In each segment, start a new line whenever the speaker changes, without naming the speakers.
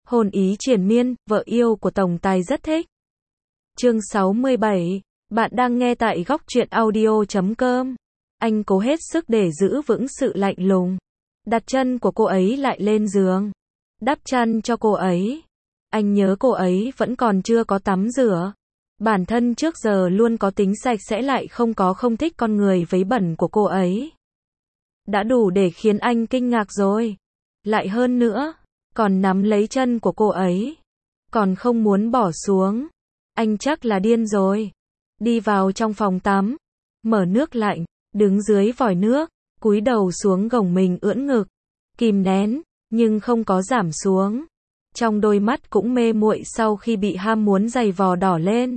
Hôn ý triền miên, vợ yêu của tổng tài rất thích. Chương 67. Bạn đang nghe tại góc truyện audio.com. Anh cố hết sức để giữ vững sự lạnh lùng. Đặt chân của cô ấy lại lên giường. Đắp chăn cho cô ấy. Anh nhớ cô ấy vẫn còn chưa có tắm rửa. Bản thân trước giờ luôn có tính sạch sẽ lại không thích con người vấy bẩn của cô ấy. Đã đủ để khiến anh kinh ngạc rồi. Lại hơn nữa, còn nắm lấy chân của cô ấy. Còn không muốn bỏ xuống. Anh chắc là điên rồi. Đi vào trong phòng tắm. Mở nước lạnh. Đứng dưới vòi nước. Cúi đầu xuống gồng mình ưỡn ngực. Kìm nén. Nhưng không có giảm xuống. Trong đôi mắt cũng mê muội sau khi bị ham muốn giày vò đỏ lên.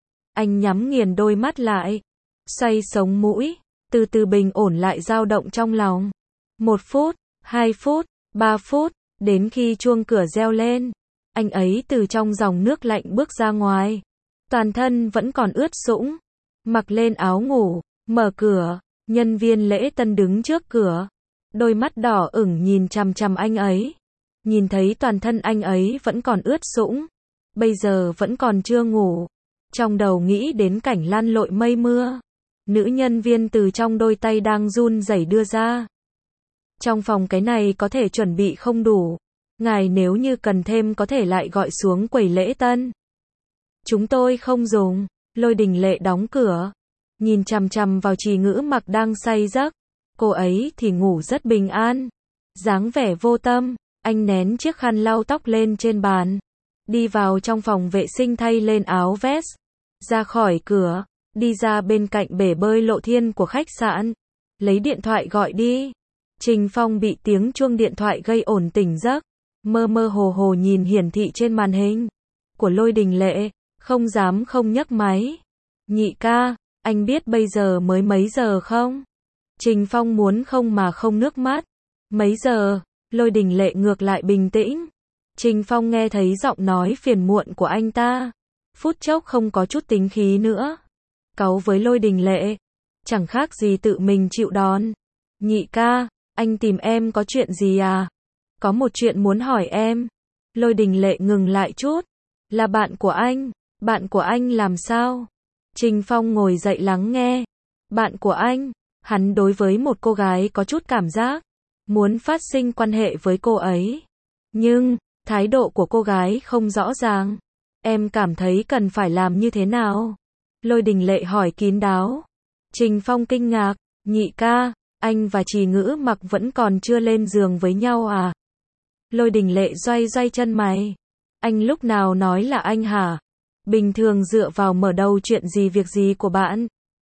Anh nhắm nghiền đôi mắt lại. Xoay sống mũi. Từ từ bình ổn lại dao động trong lòng. 1 phút, 2 phút, 3 phút. Đến khi chuông cửa reo lên. Anh ấy từ trong dòng nước lạnh bước ra ngoài. Toàn thân vẫn còn ướt sũng. Mặc lên áo ngủ. Mở cửa. Nhân viên lễ tân đứng trước cửa. Đôi mắt đỏ ửng nhìn chằm chằm anh ấy. Nhìn thấy toàn thân anh ấy vẫn còn ướt sũng. Bây giờ vẫn còn chưa ngủ. Trong đầu nghĩ đến cảnh lăn lội mây mưa. Nữ nhân viên từ trong đôi tay đang run rẩy đưa ra. Trong phòng cái này có thể chuẩn bị không đủ. Ngài nếu như cần thêm có thể lại gọi xuống quầy lễ tân. Chúng tôi không dùng. Lôi Đình Lệ đóng cửa. Nhìn chằm chằm vào Trì Ngữ Mặc đang say giấc. Cô ấy thì ngủ rất bình an. Dáng vẻ vô tâm. Anh nén chiếc khăn lau tóc lên trên bàn. Đi vào trong phòng vệ sinh thay lên áo vest. Ra khỏi cửa. Đi ra bên cạnh bể bơi Lộ Thiên của khách sạn. Lấy điện thoại gọi đi. Trình Phong bị tiếng chuông điện thoại gây ổn tỉnh giấc. Mơ mơ hồ hồ nhìn hiển thị trên màn hình của Lôi Đình Lệ. Không dám không nhấc máy. Nhị ca, anh biết bây giờ mới mấy giờ không? Trình Phong muốn không mà không nước mắt. Mấy giờ? Lôi Đình Lệ ngược lại bình tĩnh. Trình Phong nghe thấy giọng nói phiền muộn của anh ta. Phút chốc không có chút tính khí nữa. Cáu với Lôi Đình Lệ. Chẳng khác gì tự mình chịu đòn. Nhị ca, anh tìm em có chuyện gì à? Có một chuyện muốn hỏi em. Lôi Đình Lệ ngừng lại chút. Là bạn của anh. Bạn của anh làm sao? Trình Phong ngồi dậy lắng nghe. Bạn của anh. Hắn đối với một cô gái có chút cảm giác. Muốn phát sinh quan hệ với cô ấy. Nhưng, thái độ của cô gái không rõ ràng. Em cảm thấy cần phải làm như thế nào? Lôi Đình Lệ hỏi kín đáo. Trình Phong kinh ngạc. Nhị ca, anh và Trì Ngữ Mặc vẫn còn chưa lên giường với nhau à? Lôi Đình Lệ doay chân mày. Anh lúc nào nói là anh hả? Bình thường dựa vào mở đầu chuyện gì việc gì của bạn?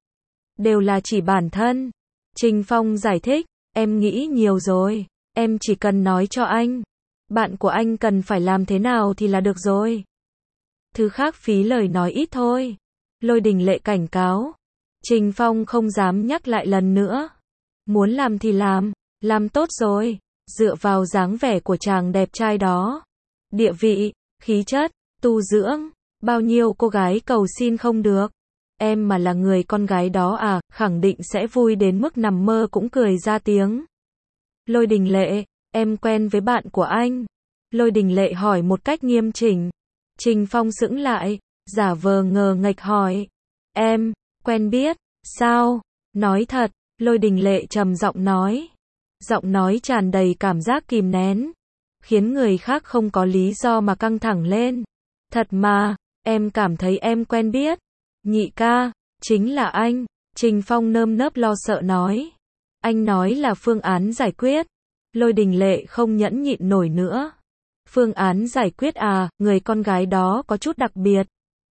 Đều là chỉ bản thân. Trình Phong giải thích. Em nghĩ nhiều rồi. Em chỉ cần nói cho anh. Bạn của anh cần phải làm thế nào thì là được rồi. Thứ khác phí lời nói ít thôi. Lôi Đình Lệ cảnh cáo. Trình Phong không dám nhắc lại lần nữa. Muốn làm thì làm tốt rồi. Dựa vào dáng vẻ của chàng đẹp trai đó. Địa vị, khí chất, tu dưỡng. Bao nhiêu cô gái cầu xin không được. Em mà là người con gái đó à, khẳng định sẽ vui đến mức nằm mơ cũng cười ra tiếng. Lôi Đình Lệ, em quen với bạn của anh. Lôi Đình Lệ hỏi một cách nghiêm chỉnh. Trình Phong sững lại, giả vờ ngờ nghệch hỏi. Em, quen biết, sao? Nói thật, Lôi Đình Lệ trầm giọng nói. Giọng nói tràn đầy cảm giác kìm nén. Khiến người khác không có lý do mà căng thẳng lên. Thật mà, em cảm thấy em quen biết. Nhị ca, chính là anh. Trình Phong nơm nớp lo sợ nói. Anh nói là phương án giải quyết. Lôi Đình Lệ không nhẫn nhịn nổi nữa. Phương án giải quyết à, người con gái đó có chút đặc biệt.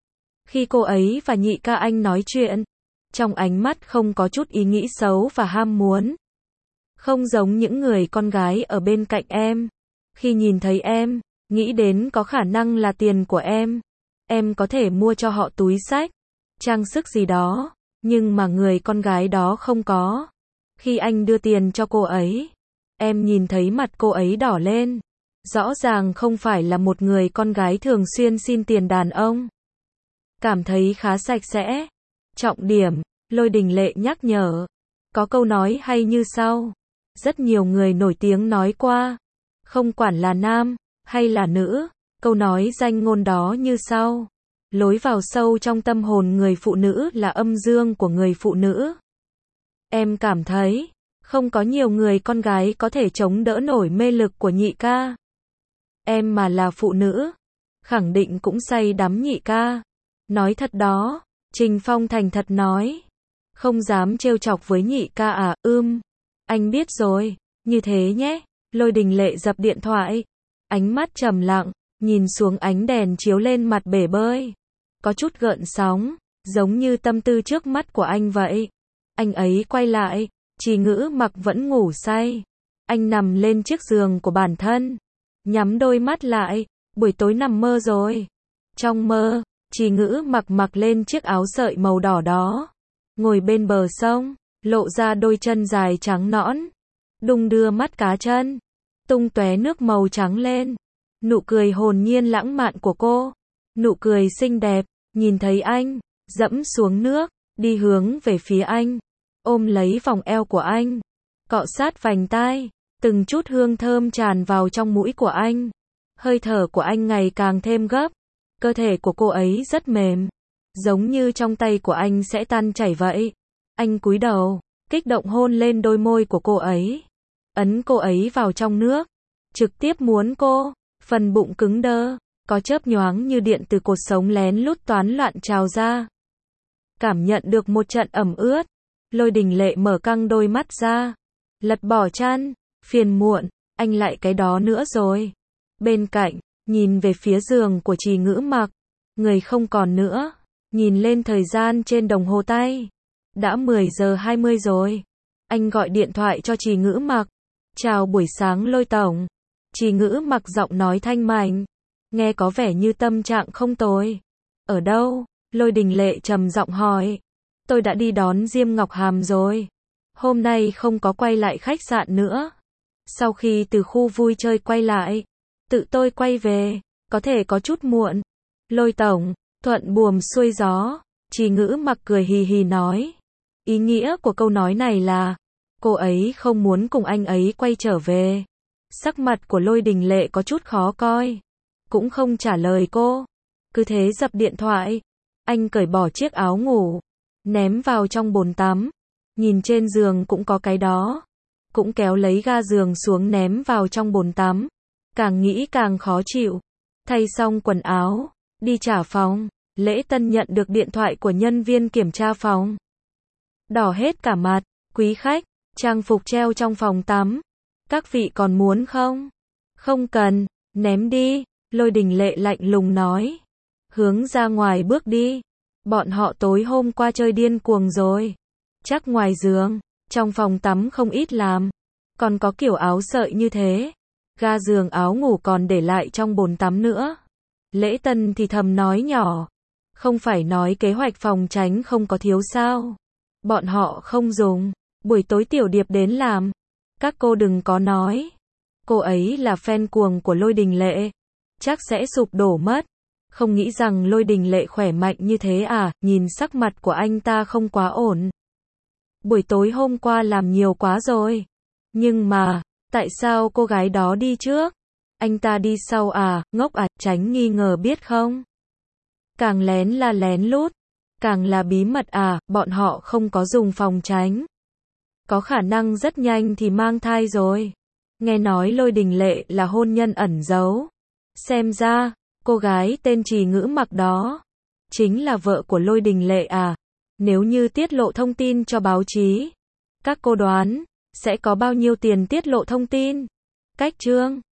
Khi cô ấy và nhị ca anh nói chuyện, trong ánh mắt không có chút ý nghĩ xấu và ham muốn. Không giống những người con gái ở bên cạnh em. Khi nhìn thấy em, nghĩ đến có khả năng là tiền của em có thể mua cho họ túi xách, trang sức gì đó, nhưng mà người con gái đó không có. Khi anh đưa tiền cho cô ấy, em nhìn thấy mặt cô ấy đỏ lên. Rõ ràng không phải là một người con gái thường xuyên xin tiền đàn ông. Cảm thấy khá sạch sẽ. Trọng điểm, Lôi Đình Lệ nhắc nhở. Có câu nói hay như sau. Rất nhiều người nổi tiếng nói qua. Không quản là nam, hay là nữ, Câu nói danh ngôn đó như sau. Lối vào sâu trong tâm hồn người phụ nữ là âm dương của người phụ nữ. Em cảm thấy, không có nhiều người con gái có thể chống đỡ nổi mê lực của nhị ca. Em mà là phụ nữ, khẳng định cũng say đắm nhị ca. Nói thật đó, Trình Phong thành thật nói. Không dám trêu chọc với nhị ca à, anh biết rồi, như thế nhé. Lôi Đình Lệ dập điện thoại, ánh mắt trầm lặng, nhìn xuống ánh đèn chiếu lên mặt bể bơi. Có chút gợn sóng, giống như tâm tư trước mắt của anh vậy. Anh ấy quay lại, Trì Ngữ Mặc vẫn ngủ say. Anh nằm lên chiếc giường của bản thân, nhắm đôi mắt lại, buổi tối nằm mơ rồi. Trong mơ, Trì Ngữ Mặc mặc lên chiếc áo sợi màu đỏ đó, ngồi bên bờ sông, lộ ra đôi chân dài trắng nõn, đung đưa mắt cá chân, tung tóe nước màu trắng lên. Nụ cười hồn nhiên lãng mạn của cô, nụ cười xinh đẹp, nhìn thấy anh, dẫm xuống nước, đi hướng về phía anh, ôm lấy vòng eo của anh, cọ sát vành tai, từng chút hương thơm tràn vào trong mũi của anh. Hơi thở của anh ngày càng thêm gấp, cơ thể của cô ấy rất mềm, giống như trong tay của anh sẽ tan chảy vậy. Anh cúi đầu, kích động hôn lên đôi môi của cô ấy, ấn cô ấy vào trong nước, trực tiếp muốn cô. Phần bụng cứng đơ, có chớp nhoáng như điện từ cột sống lén lút toán loạn trào ra. Cảm nhận được một trận ẩm ướt, Lôi Đình Lệ mở căng đôi mắt ra, lật bỏ chăn, phiền muộn, anh lại cái đó nữa rồi. Bên cạnh, nhìn về phía giường của Trì Ngữ Mặc, người không còn nữa, nhìn lên thời gian trên đồng hồ tay, đã 10 giờ 20 rồi. Anh gọi điện thoại cho Trì Ngữ Mặc, chào buổi sáng Lôi tổng. Trì Ngữ Mặc giọng nói thanh mảnh, nghe có vẻ như tâm trạng không tồi. Ở đâu? Lôi Đình Lệ trầm giọng hỏi. Tôi đã đi đón Diêm Ngọc Hàm rồi. Hôm nay không có quay lại khách sạn nữa. Sau khi từ khu vui chơi quay lại, tự tôi quay về, có thể có chút muộn. Lôi tổng, thuận buồm xuôi gió. Trì Ngữ Mặc cười hì hì nói. Ý nghĩa của câu nói này là, cô ấy không muốn cùng anh ấy quay trở về. Sắc mặt của Lôi Đình Lệ có chút khó coi, cũng không trả lời cô, cứ thế dập điện thoại. Anh cởi bỏ chiếc áo ngủ, ném vào trong bồn tắm, nhìn trên giường cũng có cái đó, cũng kéo lấy ga giường xuống ném vào trong bồn tắm. Càng nghĩ càng khó chịu. Thay xong quần áo, đi trả phòng, Lễ Tân nhận được điện thoại của nhân viên kiểm tra phòng. Đỏ hết cả mặt, quý khách, trang phục treo trong phòng tắm. Các vị còn muốn không? Không cần, ném đi, Lôi Đình Lệ lạnh lùng nói. Hướng ra ngoài bước đi. Bọn họ tối hôm qua chơi điên cuồng rồi. Chắc ngoài giường, trong phòng tắm không ít làm. Còn có kiểu áo sợi như thế. Ga giường áo ngủ còn để lại trong bồn tắm nữa. Lễ Tân thì thầm nói nhỏ. Không phải nói kế hoạch phòng tránh không có thiếu sao. Bọn họ không dùng. Buổi tối Tiểu Điệp đến làm. Các cô đừng có nói. Cô ấy là fan cuồng của Lôi Đình Lệ. Chắc sẽ sụp đổ mất. Không nghĩ rằng Lôi Đình Lệ khỏe mạnh như thế à, nhìn sắc mặt của anh ta không quá ổn. Buổi tối hôm qua làm nhiều quá rồi. Nhưng mà, tại sao cô gái đó đi trước? Anh ta đi sau à, ngốc à, tránh nghi ngờ biết không? Càng lén là lén lút, càng là bí mật à, bọn họ không có dùng phòng tránh. Có khả năng rất nhanh thì mang thai rồi. Nghe nói Lôi Đình Lệ là hôn nhân ẩn giấu. Xem ra, cô gái tên Trì Ngữ Mặc đó, chính là vợ của Lôi Đình Lệ à. Nếu như tiết lộ thông tin cho báo chí, các cô đoán, sẽ có bao nhiêu tiền tiết lộ thông tin? Cách chương